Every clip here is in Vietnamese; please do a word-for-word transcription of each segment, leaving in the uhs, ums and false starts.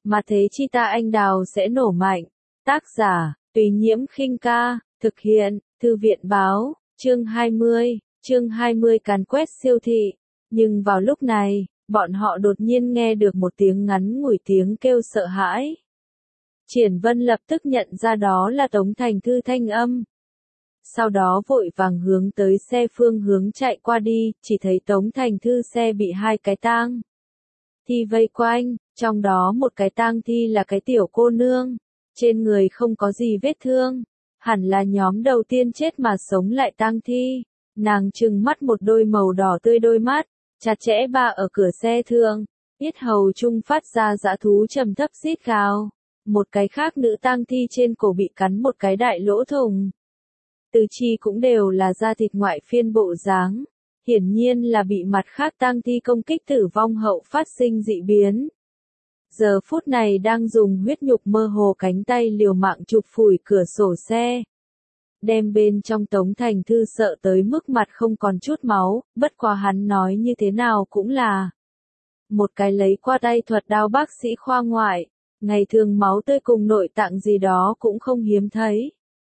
mà thế chi ta anh đào sẽ nổ mạnh. Tác giả, Tùy Nhiễm Khinh Ca, thực hiện, Thư viện Báo, chương hai mươi, chương hai mươi càn quét siêu thị. Nhưng vào lúc này, bọn họ đột nhiên nghe được một tiếng ngắn ngủi tiếng kêu sợ hãi. Triển Vân lập tức nhận ra đó là Tống Thành Thư thanh âm. Sau đó vội vàng hướng tới xe phương hướng chạy qua đi, chỉ thấy Tống Thành Thư xe bị hai cái tang thi vây quanh, trong đó một cái tang thi là cái tiểu cô nương, trên người không có gì vết thương, hẳn là nhóm đầu tiên chết mà sống lại tang thi. Nàng trừng mắt một đôi màu đỏ tươi đôi mắt, chặt chẽ ba ở cửa xe thương, yết hầu trung phát ra dã thú trầm thấp rít gào. Một cái khác nữ tang thi trên cổ bị cắn một cái đại lỗ thủng. Tứ chi cũng đều là da thịt ngoại phiên bộ dáng, hiển nhiên là bị mặt khác tang thi công kích tử vong hậu phát sinh dị biến. Giờ phút này đang dùng huyết nhục mơ hồ cánh tay liều mạng chụp phủi cửa sổ xe. Đem bên trong Tống Thành Thư sợ tới mức mặt không còn chút máu, bất quá hắn nói như thế nào cũng là một cái lấy qua tay thuật đao bác sĩ khoa ngoại, ngày thường máu tươi cùng nội tạng gì đó cũng không hiếm thấy.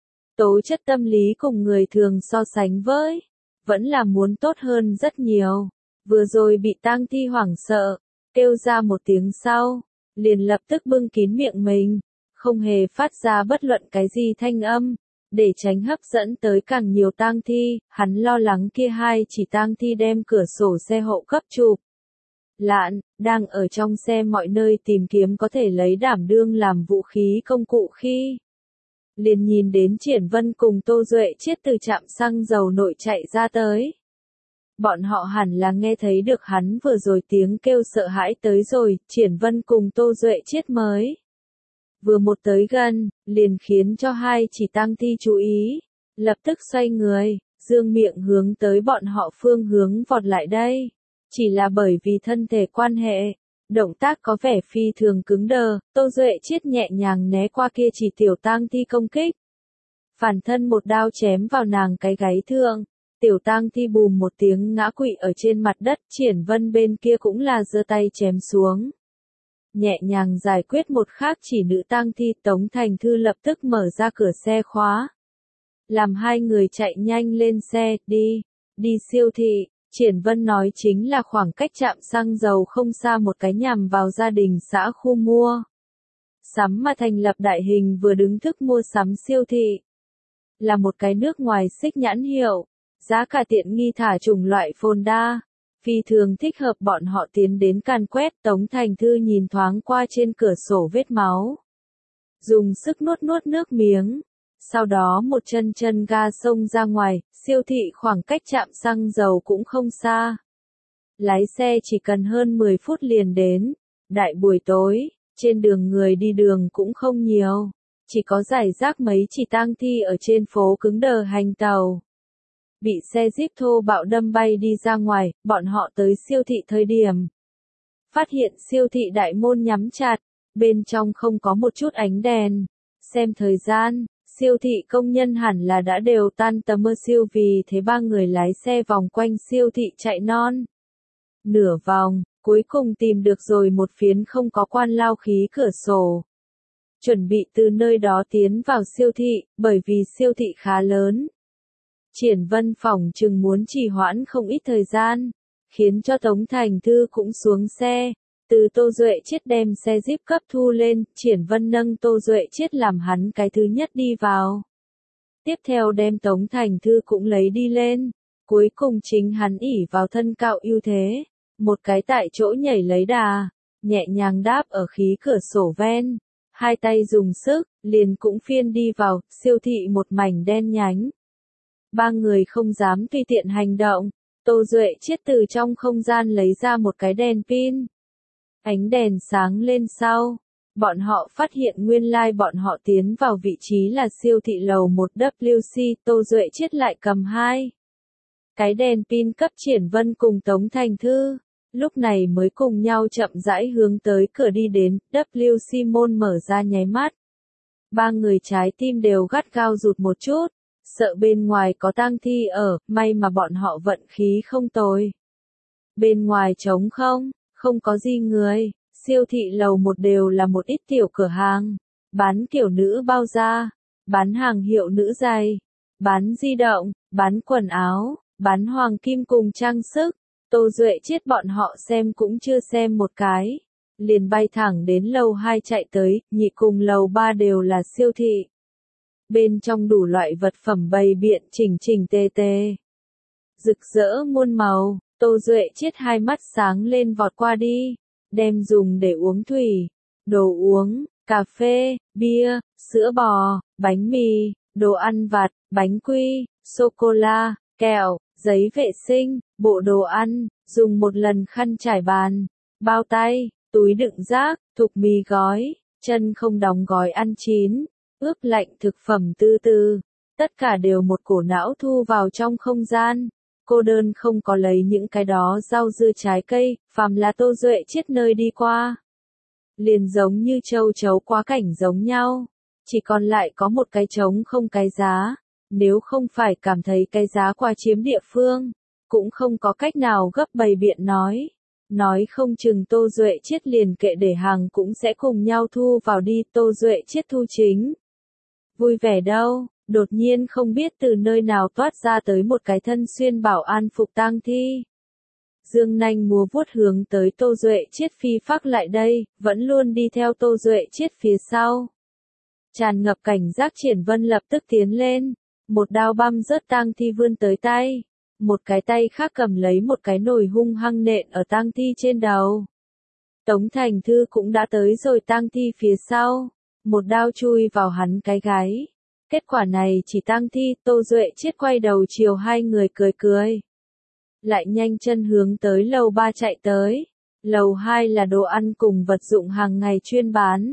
Tố chất tâm lý cùng người thường so sánh với, vẫn là muốn tốt hơn rất nhiều. Vừa rồi bị tang thi hoảng sợ, kêu ra một tiếng sau, liền lập tức bưng kín miệng mình, không hề phát ra bất luận cái gì thanh âm, để tránh hấp dẫn tới càng nhiều tang thi. Hắn lo lắng kia hai chỉ tang thi đem cửa sổ xe hậu cấp chụp lạn, đang ở trong xe mọi nơi tìm kiếm có thể lấy đảm đương làm vũ khí công cụ khi liền nhìn đến Triển Vân cùng Tô Duệ Chiết từ trạm xăng dầu nội chạy ra tới. Bọn họ hẳn là nghe thấy được hắn vừa rồi tiếng kêu sợ hãi tới rồi, Triển Vân cùng Tô Duệ Chiết mới vừa một tới gần, liền khiến cho hai chỉ tang thi chú ý, lập tức xoay người, dương miệng hướng tới bọn họ phương hướng vọt lại đây. Chỉ là bởi vì thân thể quan hệ, động tác có vẻ phi thường cứng đờ, Tô Duệ Chiết nhẹ nhàng né qua kia chỉ tiểu tang thi công kích. Phản thân một đao chém vào nàng cái gáy thượng, tiểu tang thi bùm một tiếng ngã quỵ ở trên mặt đất. Triển Vân bên kia cũng là giơ tay chém xuống, nhẹ nhàng giải quyết một khác chỉ nữ tang thi. Tống Thành Thư lập tức mở ra cửa xe khóa, làm hai người chạy nhanh lên xe, đi, đi siêu thị. Triển Vân nói chính là khoảng cách trạm xăng dầu không xa một cái nhằm vào gia đình xã khu mua sắm mà thành lập đại hình vừa đứng thức mua sắm siêu thị. Là một cái nước ngoài xích nhãn hiệu, giá cả tiện nghi thả chủng loại phồn đa, phi thường thích hợp bọn họ tiến đến càn quét. Tống Thành Thư nhìn thoáng qua trên cửa sổ vết máu, dùng sức nuốt nuốt nước miếng. Sau đó một chân chân ga xông ra ngoài, siêu thị khoảng cách trạm xăng dầu cũng không xa. Lái xe chỉ cần hơn mười phút liền đến. Đại buổi tối, trên đường người đi đường cũng không nhiều, chỉ có rải rác mấy chỉ tang thi ở trên phố cứng đờ hành tàu. Bị xe Jeep thô bạo đâm bay đi ra ngoài, bọn họ tới siêu thị thời điểm phát hiện siêu thị đại môn nhắm chặt, bên trong không có một chút ánh đèn. Xem thời gian, siêu thị công nhân hẳn là đã đều tan tầm mơ siêu, vì thế ba người lái xe vòng quanh siêu thị chạy non nửa vòng, cuối cùng tìm được rồi một phiến không có quan lao khí cửa sổ. Chuẩn bị từ nơi đó tiến vào siêu thị, bởi vì siêu thị khá lớn. Triển Vân phỏng chừng muốn trì hoãn không ít thời gian, khiến cho Tống Thành Thư cũng xuống xe. Từ Tô Duệ Chiết đem xe Jeep cấp thu lên, Triển Vân nâng Tô Duệ Chiết làm hắn cái thứ nhất đi vào. Tiếp theo đem Tống Thành Thư cũng lấy đi lên. Cuối cùng chính hắn ỷ vào thân cao ưu thế, một cái tại chỗ nhảy lấy đà, nhẹ nhàng đáp ở khí cửa sổ ven. Hai tay dùng sức, liền cũng phiên đi vào, siêu thị một mảnh đen nhánh. Ba người không dám tùy tiện hành động. Tô Duệ Chiết từ trong không gian lấy ra một cái đèn pin. Ánh đèn sáng lên sau, bọn họ phát hiện nguyên lai like bọn họ tiến vào vị trí là siêu thị lầu một W C. Tô Duệ Chiết lại cầm hai cái đèn pin cấp Triển Vân cùng Tống Thành Thư, lúc này mới cùng nhau chậm rãi hướng tới cửa đi đến. W C môn mở ra nháy mắt, ba người trái tim đều gắt gao rụt một chút, sợ bên ngoài có tang thi ở. May mà bọn họ vận khí không tồi, bên ngoài trống không, không có gì người. Siêu thị lầu một đều là một ít tiểu cửa hàng, bán kiểu nữ bao da, bán hàng hiệu nữ giày, bán di động, bán quần áo, bán hoàng kim cùng trang sức. Tô Duệ Chiết bọn họ xem cũng chưa xem một cái, liền bay thẳng đến lầu hai chạy tới, nhị cùng lầu ba đều là siêu thị. Bên trong đủ loại vật phẩm bày biện chỉnh chỉnh tề tề, rực rỡ muôn màu. Tô Duệ Chiết hai mắt sáng lên vọt qua đi, đem dùng để uống thủy, đồ uống, cà phê, bia, sữa bò, bánh mì, đồ ăn vặt, bánh quy, sô-cô-la, kẹo, giấy vệ sinh, bộ đồ ăn, dùng một lần khăn trải bàn, bao tay, túi đựng rác, thục mì gói, chân không đóng gói ăn chín, ướp lạnh thực phẩm từ từ, tất cả đều một cổ não thu vào trong không gian. Cô đơn không có lấy những cái đó rau dưa trái cây, phàm là Tô Duệ Chiết nơi đi qua. Liền giống như châu chấu quá cảnh giống nhau, chỉ còn lại có một cái trống không cái giá, nếu không phải cảm thấy cái giá quá chiếm địa phương, cũng không có cách nào gấp bày biện nói. Nói không chừng Tô Duệ Chiết liền kệ để hàng cũng sẽ cùng nhau thu vào đi, Tô Duệ Chiết thu chính. Vui vẻ đâu. Đột nhiên không biết từ nơi nào toát ra tới một cái thân xuyên bảo an phục tang thi. Dương nanh múa vuốt hướng tới Tô Duệ Chiết phi phác lại đây, vẫn luôn đi theo Tô Duệ Chiết phía sau. Tràn ngập cảnh giác Triển Vân lập tức tiến lên, một đao băm rớt tang thi vươn tới tay, một cái tay khác cầm lấy một cái nồi hung hăng nện ở tang thi trên đầu. Tống Thành Thư cũng đã tới rồi tang thi phía sau, một đao chui vào hắn cái gáy. Kết quả này chỉ tang thi, Tô Duệ Chiết quay đầu chiều hai người cười cười. Lại nhanh chân hướng tới lầu ba chạy tới. Lầu hai là đồ ăn cùng vật dụng hàng ngày chuyên bán.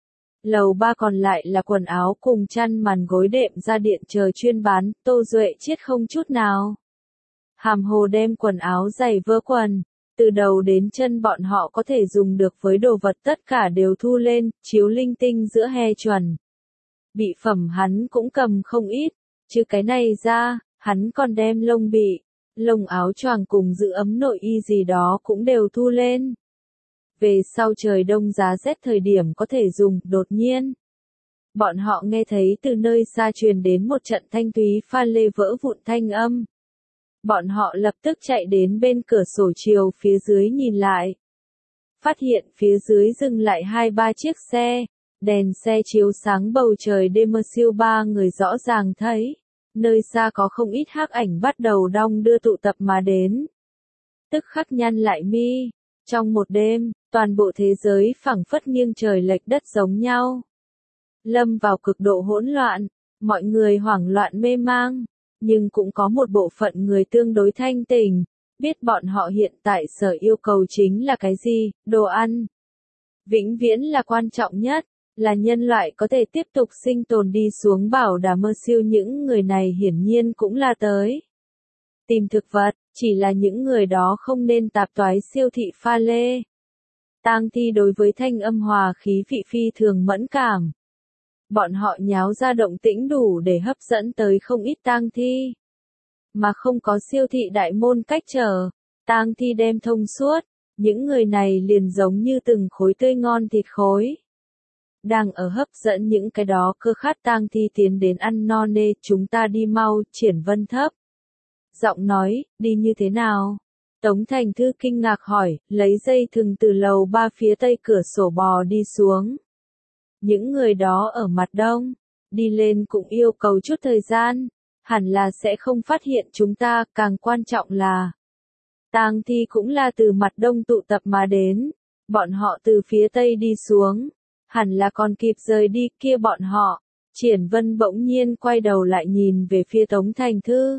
Lầu ba còn lại là quần áo cùng chăn màn gối đệm ra điện chờ chuyên bán, Tô Duệ Chiết không chút nào hàm hồ đem quần áo giày vớ quần, từ đầu đến chân bọn họ có thể dùng được với đồ vật tất cả đều thu lên, chiếu linh tinh giữa he chuẩn. Bị phẩm hắn cũng cầm không ít, chứ cái này ra, hắn còn đem lông bị, lông áo choàng cùng giữ ấm nội y gì đó cũng đều thu lên. Về sau trời đông giá rét thời điểm có thể dùng, đột nhiên. Bọn họ nghe thấy từ nơi xa truyền đến một trận thanh thúy pha lê vỡ vụn thanh âm. Bọn họ lập tức chạy đến bên cửa sổ chiều phía dưới nhìn lại. Phát hiện phía dưới dừng lại hai ba chiếc xe. Đèn xe chiếu sáng bầu trời đêm mơ siêu ba người rõ ràng thấy. Nơi xa có không ít hắc ảnh bắt đầu đong đưa tụ tập mà đến. Tức khắc nhăn lại mi. Trong một đêm, toàn bộ thế giới phẳng phất nghiêng trời lệch đất giống nhau. Lâm vào cực độ hỗn loạn, mọi người hoảng loạn mê mang. Nhưng cũng có một bộ phận người tương đối thanh tỉnh, biết bọn họ hiện tại sở yêu cầu chính là cái gì, đồ ăn. Vĩnh viễn là quan trọng nhất, là nhân loại có thể tiếp tục sinh tồn đi xuống bảo đảm mơ siêu những người này hiển nhiên cũng là tới. Tìm thực vật, chỉ là những người đó không nên tạp toái siêu thị pha lê. Tang thi đối với thanh âm hòa khí vị phi thường mẫn cảm. Bọn họ nháo ra động tĩnh đủ để hấp dẫn tới không ít tang thi. Mà không có siêu thị đại môn cách trở, tang thi đem thông suốt, những người này liền giống như từng khối tươi ngon thịt khối. Đang ở hấp dẫn những cái đó cơ khát tang thi tiến đến ăn no nê, chúng ta đi mau, Triển Vân thấp. Giọng nói, đi như thế nào? Tống Thành Thư kinh ngạc hỏi, lấy dây thừng từ lầu ba phía tây cửa sổ bò đi xuống. Những người đó ở mặt đông, đi lên cũng yêu cầu chút thời gian, hẳn là sẽ không phát hiện chúng ta, càng quan trọng là tang thi cũng là từ mặt đông tụ tập mà đến, bọn họ từ phía tây đi xuống, hẳn là còn kịp rời đi kia bọn họ. Triển Vân bỗng nhiên quay đầu lại nhìn về phía Tống Thành Thư.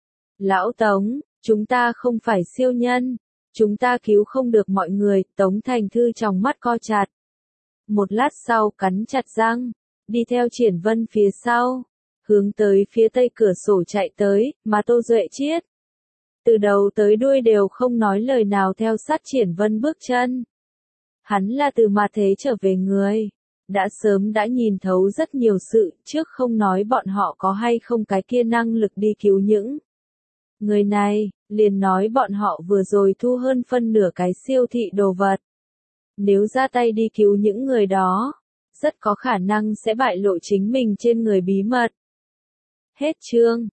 Lão Tống, chúng ta không phải siêu nhân, chúng ta cứu không được mọi người, Tống Thành Thư trong mắt co chặt. Một lát sau cắn chặt răng, đi theo Triển Vân phía sau, hướng tới phía tây cửa sổ chạy tới, mà Tô Duệ Chiết. Từ đầu tới đuôi đều không nói lời nào theo sát Triển Vân bước chân. Hắn là từ mà thế trở về người, đã sớm đã nhìn thấu rất nhiều sự, trước không nói bọn họ có hay không cái kia năng lực đi cứu những người này, liền nói bọn họ vừa rồi thu hơn phân nửa cái siêu thị đồ vật. Nếu ra tay đi cứu những người đó, rất có khả năng sẽ bại lộ chính mình trên người bí mật. Hết chương.